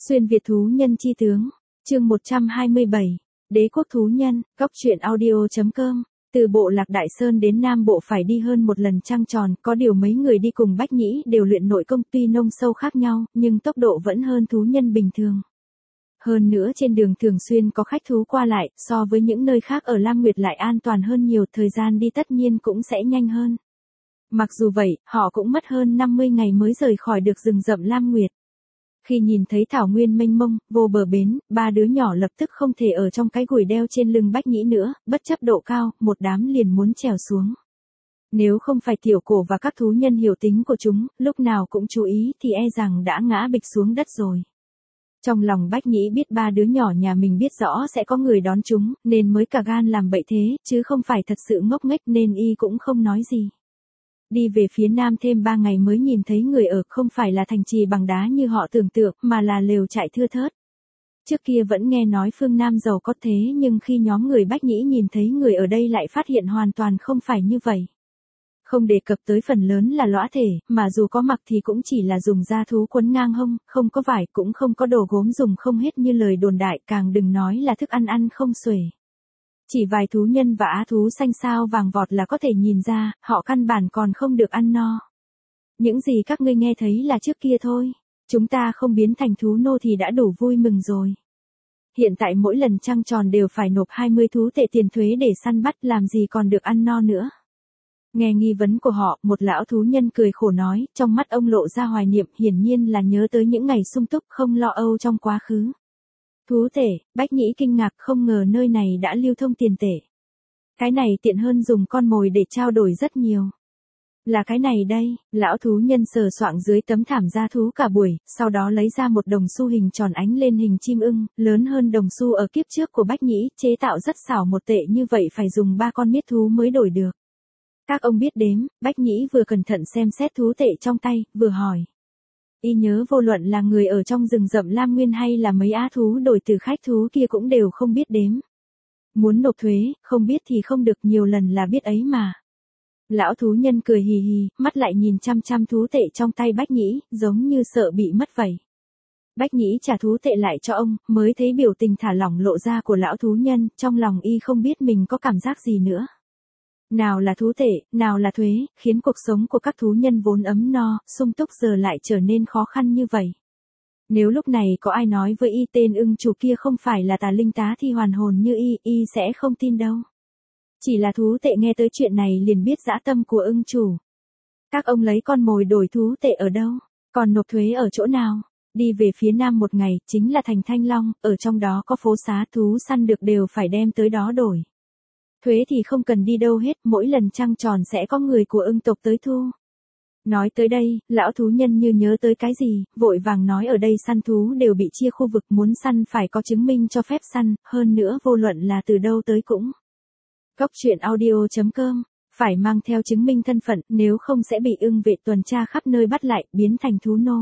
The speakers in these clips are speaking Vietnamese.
Xuyên Việt thú nhân chi tướng, chương 127, Đế quốc thú nhân, góc truyện audio.com. Từ bộ Lạc Đại Sơn đến Nam Bộ phải đi hơn một lần trăng tròn, có điều mấy người đi cùng Bách Nhĩ đều luyện nội công, tuy nông sâu khác nhau, nhưng tốc độ vẫn hơn thú nhân bình thường. Hơn nữa trên đường thường xuyên có khách thú qua lại, so với những nơi khác ở Lam Nguyệt lại an toàn hơn nhiều, thời gian đi tất nhiên cũng sẽ nhanh hơn. Mặc dù vậy, họ cũng mất hơn 50 ngày mới rời khỏi được rừng rậm Lam Nguyệt. Khi nhìn thấy thảo nguyên mênh mông, vô bờ bến, ba đứa nhỏ lập tức không thể ở trong cái gùi đeo trên lưng Bách Nhĩ nữa, bất chấp độ cao, một đám liền muốn trèo xuống. Nếu không phải tiểu cổ và các thú nhân hiểu tính của chúng, lúc nào cũng chú ý thì e rằng đã ngã bịch xuống đất rồi. Trong lòng Bách Nhĩ biết ba đứa nhỏ nhà mình biết rõ sẽ có người đón chúng, nên mới cả gan làm bậy thế, chứ không phải thật sự ngốc nghếch, nên y cũng không nói gì. Đi về phía nam thêm 3 ngày mới nhìn thấy người ở, không phải là thành trì bằng đá như họ tưởng tượng, mà là lều trại thưa thớt. Trước kia vẫn nghe nói phương Nam giàu có thế, nhưng khi nhóm người Bách Nhĩ nhìn thấy người ở đây lại phát hiện hoàn toàn không phải như vậy. Không đề cập tới phần lớn là lõa thể, mà dù có mặc thì cũng chỉ là dùng da thú quấn ngang hông, không có vải, cũng không có đồ gốm dùng không hết như lời đồn đại, càng đừng nói là thức ăn ăn không xuể. Chỉ vài thú nhân và á thú xanh sao vàng vọt là có thể nhìn ra, họ căn bản còn không được ăn no. Những gì các ngươi nghe thấy là trước kia thôi, chúng ta không biến thành thú nô thì đã đủ vui mừng rồi. Hiện tại mỗi lần trăng tròn đều phải nộp 20 thú tệ tiền thuế để săn bắt, làm gì còn được ăn no nữa. Nghe nghi vấn của họ, một lão thú nhân cười khổ nói, trong mắt ông lộ ra hoài niệm, hiển nhiên là nhớ tới những ngày sung túc không lo âu trong quá khứ. Thú tể, Bách Nhĩ kinh ngạc, không ngờ nơi này đã lưu thông tiền tể. Cái này tiện hơn dùng con mồi để trao đổi rất nhiều. Là cái này đây, lão thú nhân sờ soạng dưới tấm thảm da thú cả buổi, sau đó lấy ra một đồng xu hình tròn ánh lên hình chim ưng, lớn hơn đồng xu ở kiếp trước của Bách Nhĩ, chế tạo rất xảo, một tệ như vậy phải dùng 3 con miết thú mới đổi được. Các ông biết đếm, Bách Nhĩ vừa cẩn thận xem xét thú tệ trong tay, vừa hỏi. Y nhớ vô luận là người ở trong rừng rậm Lam Nguyên hay là mấy á thú đổi từ khách thú kia cũng đều không biết đếm. Muốn nộp thuế, không biết thì không được, nhiều lần là biết ấy mà. Lão thú nhân cười hì hì, mắt lại nhìn chăm chăm thú tệ trong tay Bách Nhĩ, giống như sợ bị mất vậy. Bách Nhĩ trả thú tệ lại cho ông, mới thấy biểu tình thả lỏng lộ ra của lão thú nhân, trong lòng y không biết mình có cảm giác gì nữa. Nào là thú tệ, nào là thuế, khiến cuộc sống của các thú nhân vốn ấm no, sung túc giờ lại trở nên khó khăn như vậy. Nếu lúc này có ai nói với y tên ưng chủ kia không phải là tà linh tá thi hoàn hồn như y sẽ không tin đâu. Chỉ là thú tệ nghe tới chuyện này liền biết dã tâm của ưng chủ. Các ông lấy con mồi đổi thú tệ ở đâu? Còn nộp thuế ở chỗ nào? Đi về phía nam một ngày, chính là thành Thanh Long, ở trong đó có phố xá, thú săn được đều phải đem tới đó đổi. Thuế thì không cần đi đâu hết, mỗi lần trăng tròn sẽ có người của ưng tộc tới thu. Nói tới đây, lão thú nhân như nhớ tới cái gì, vội vàng nói ở đây săn thú đều bị chia khu vực, muốn săn phải có chứng minh cho phép săn, hơn nữa vô luận là từ đâu tới cũng. Góc truyện audio.com, phải mang theo chứng minh thân phận, nếu không sẽ bị ưng vệ tuần tra khắp nơi bắt lại, biến thành thú nô.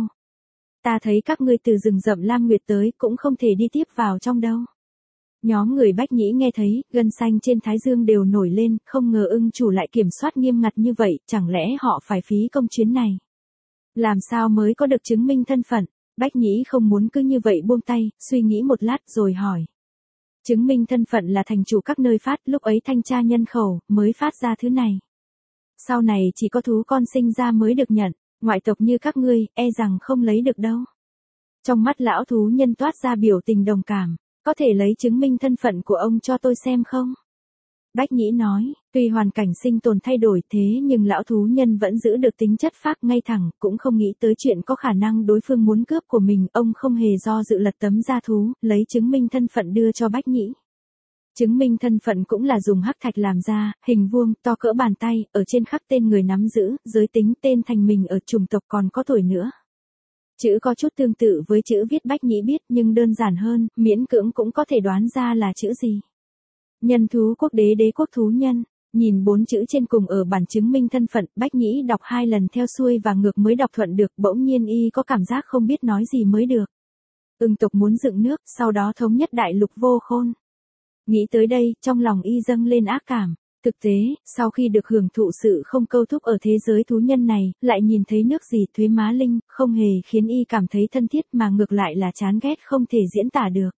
Ta thấy các ngươi từ rừng rậm Lam Nguyệt tới, cũng không thể đi tiếp vào trong đâu. Nhóm người Bách Nhĩ nghe thấy, gân xanh trên thái dương đều nổi lên, không ngờ ưng chủ lại kiểm soát nghiêm ngặt như vậy, chẳng lẽ họ phải phí công chuyến này? Làm sao mới có được chứng minh thân phận? Bách Nhĩ không muốn cứ như vậy buông tay, suy nghĩ một lát rồi hỏi. Chứng minh thân phận là thành chủ các nơi phát, lúc ấy thanh tra nhân khẩu, mới phát ra thứ này. Sau này chỉ có thú con sinh ra mới được nhận, ngoại tộc như các ngươi, e rằng không lấy được đâu. Trong mắt lão thú nhân toát ra biểu tình đồng cảm. Có thể lấy chứng minh thân phận của ông cho tôi xem không? Bách Nhĩ nói, tuy hoàn cảnh sinh tồn thay đổi thế nhưng lão thú nhân vẫn giữ được tính chất phác ngay thẳng, cũng không nghĩ tới chuyện có khả năng đối phương muốn cướp của mình, ông không hề do dự lật tấm da thú, lấy chứng minh thân phận đưa cho Bách Nhĩ. Chứng minh thân phận cũng là dùng hắc thạch làm ra, hình vuông, to cỡ bàn tay, ở trên khắc tên người nắm giữ, giới tính, tên thành mình ở chủng tộc còn có tuổi nữa. Chữ có chút tương tự với chữ viết Bách Nhĩ biết nhưng đơn giản hơn, miễn cưỡng cũng có thể đoán ra là chữ gì. Nhân thú quốc đế, đế quốc thú nhân, nhìn 4 chữ trên cùng ở bản chứng minh thân phận, Bách Nhĩ đọc 2 lần theo xuôi và ngược mới đọc thuận được, bỗng nhiên y có cảm giác không biết nói gì mới được. Ưng tộc muốn dựng nước, sau đó thống nhất đại lục vô khôn. Nghĩ tới đây, trong lòng y dâng lên ác cảm. Thực tế, sau khi được hưởng thụ sự không câu thúc ở thế giới thú nhân này, lại nhìn thấy nước gì thuế má linh, không hề khiến y cảm thấy thân thiết mà ngược lại là chán ghét không thể diễn tả được.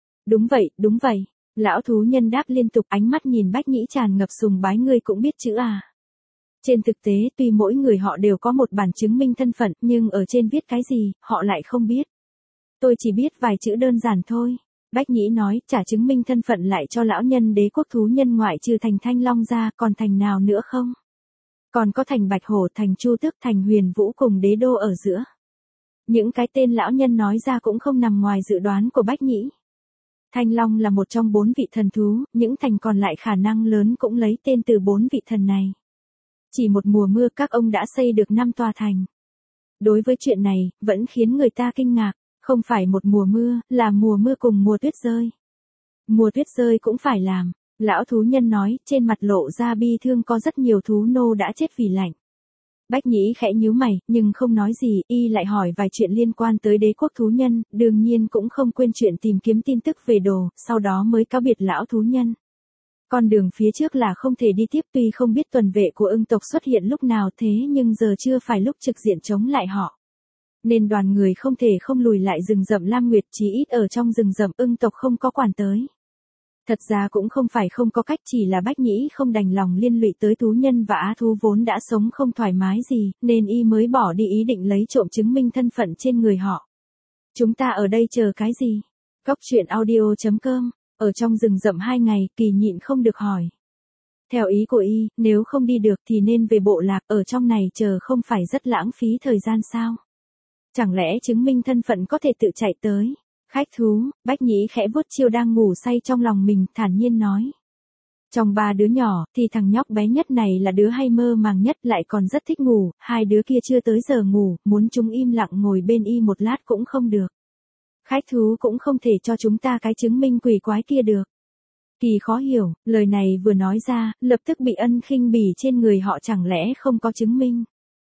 Đúng vậy, lão thú nhân đáp liên tục, ánh mắt nhìn Bách Nhĩ tràn ngập sùng bái, ngươi cũng biết chữ à. Trên thực tế, tuy mỗi người họ đều có một bản chứng minh thân phận, nhưng ở trên viết cái gì, họ lại không biết. Tôi chỉ biết vài chữ đơn giản thôi. Bách Nhĩ nói, trả chứng minh thân phận lại cho lão nhân đế quốc thú nhân ngoại trừ thành Thanh Long ra, còn thành nào nữa không? Còn có thành Bạch Hổ, thành Chu Tước, thành Huyền Vũ cùng Đế Đô ở giữa. Những cái tên lão nhân nói ra cũng không nằm ngoài dự đoán của Bách Nhĩ. Thanh Long là một trong 4 vị thần thú, những thành còn lại khả năng lớn cũng lấy tên từ 4 vị thần này. Chỉ một mùa mưa các ông đã xây được 5 tòa thành. Đối với chuyện này, vẫn khiến người ta kinh ngạc, không phải một mùa mưa, là mùa mưa cùng mùa tuyết rơi. Mùa tuyết rơi cũng phải làm, lão thú nhân nói, trên mặt lộ ra bi thương, có rất nhiều thú nô đã chết vì lạnh. Bách Nhĩ khẽ nhíu mày, nhưng không nói gì, y lại hỏi vài chuyện liên quan tới đế quốc thú nhân, đương nhiên cũng không quên chuyện tìm kiếm tin tức về đồ, sau đó mới cáo biệt lão thú nhân. Con đường phía trước là không thể đi tiếp, tuy không biết tuần vệ của ưng tộc xuất hiện lúc nào, thế nhưng giờ chưa phải lúc trực diện chống lại họ. Nên đoàn người không thể không lùi lại rừng rậm Lam Nguyệt, chí ít ở trong rừng rậm ưng tộc không có quản tới. Thật ra cũng không phải không có cách, chỉ là Bách Nhĩ không đành lòng liên lụy tới thú nhân và á thú vốn đã sống không thoải mái gì, nên y mới bỏ đi ý định lấy trộm chứng minh thân phận trên người họ. Chúng ta ở đây chờ cái gì? Cóc truyện audio.com. Ở trong rừng rậm 2 ngày, Kỳ nhịn không được hỏi. Theo ý của y, nếu không đi được thì nên về bộ lạc, ở trong này chờ không phải rất lãng phí thời gian sao? Chẳng lẽ chứng minh thân phận có thể tự chạy tới? Khách thú, Bách Nhĩ khẽ vuốt chiêu đang ngủ say trong lòng mình, thản nhiên nói. Trong 3 đứa nhỏ, thì thằng nhóc bé nhất này là đứa hay mơ màng nhất, lại còn rất thích ngủ, 2 đứa kia chưa tới giờ ngủ, muốn chúng im lặng ngồi bên y một lát cũng không được. Khách thú cũng không thể cho chúng ta cái chứng minh quỷ quái kia được. Kỳ khó hiểu, lời này vừa nói ra, lập tức bị ân khinh bỉ trên người họ, chẳng lẽ không có chứng minh?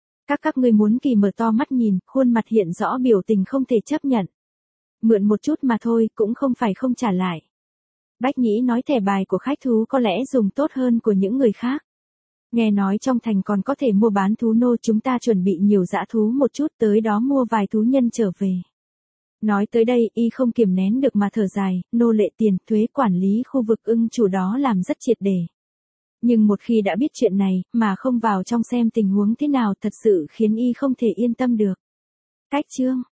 Các ngươi muốn? Kỳ mở to mắt nhìn, khuôn mặt hiện rõ biểu tình không thể chấp nhận. Mượn một chút mà thôi, cũng không phải không trả lại. Bách Nhĩ nói thẻ bài của khách thú có lẽ dùng tốt hơn của những người khác. Nghe nói trong thành còn có thể mua bán thú nô, chúng ta chuẩn bị nhiều dã thú một chút, tới đó mua vài thú nhân trở về. Nói tới đây, y không kiềm nén được mà thở dài, nô lệ tiền, thuế, quản lý khu vực ưng chủ đó làm rất triệt để. Nhưng một khi đã biết chuyện này, mà không vào trong xem tình huống thế nào, thật sự khiến y không thể yên tâm được. Cách chương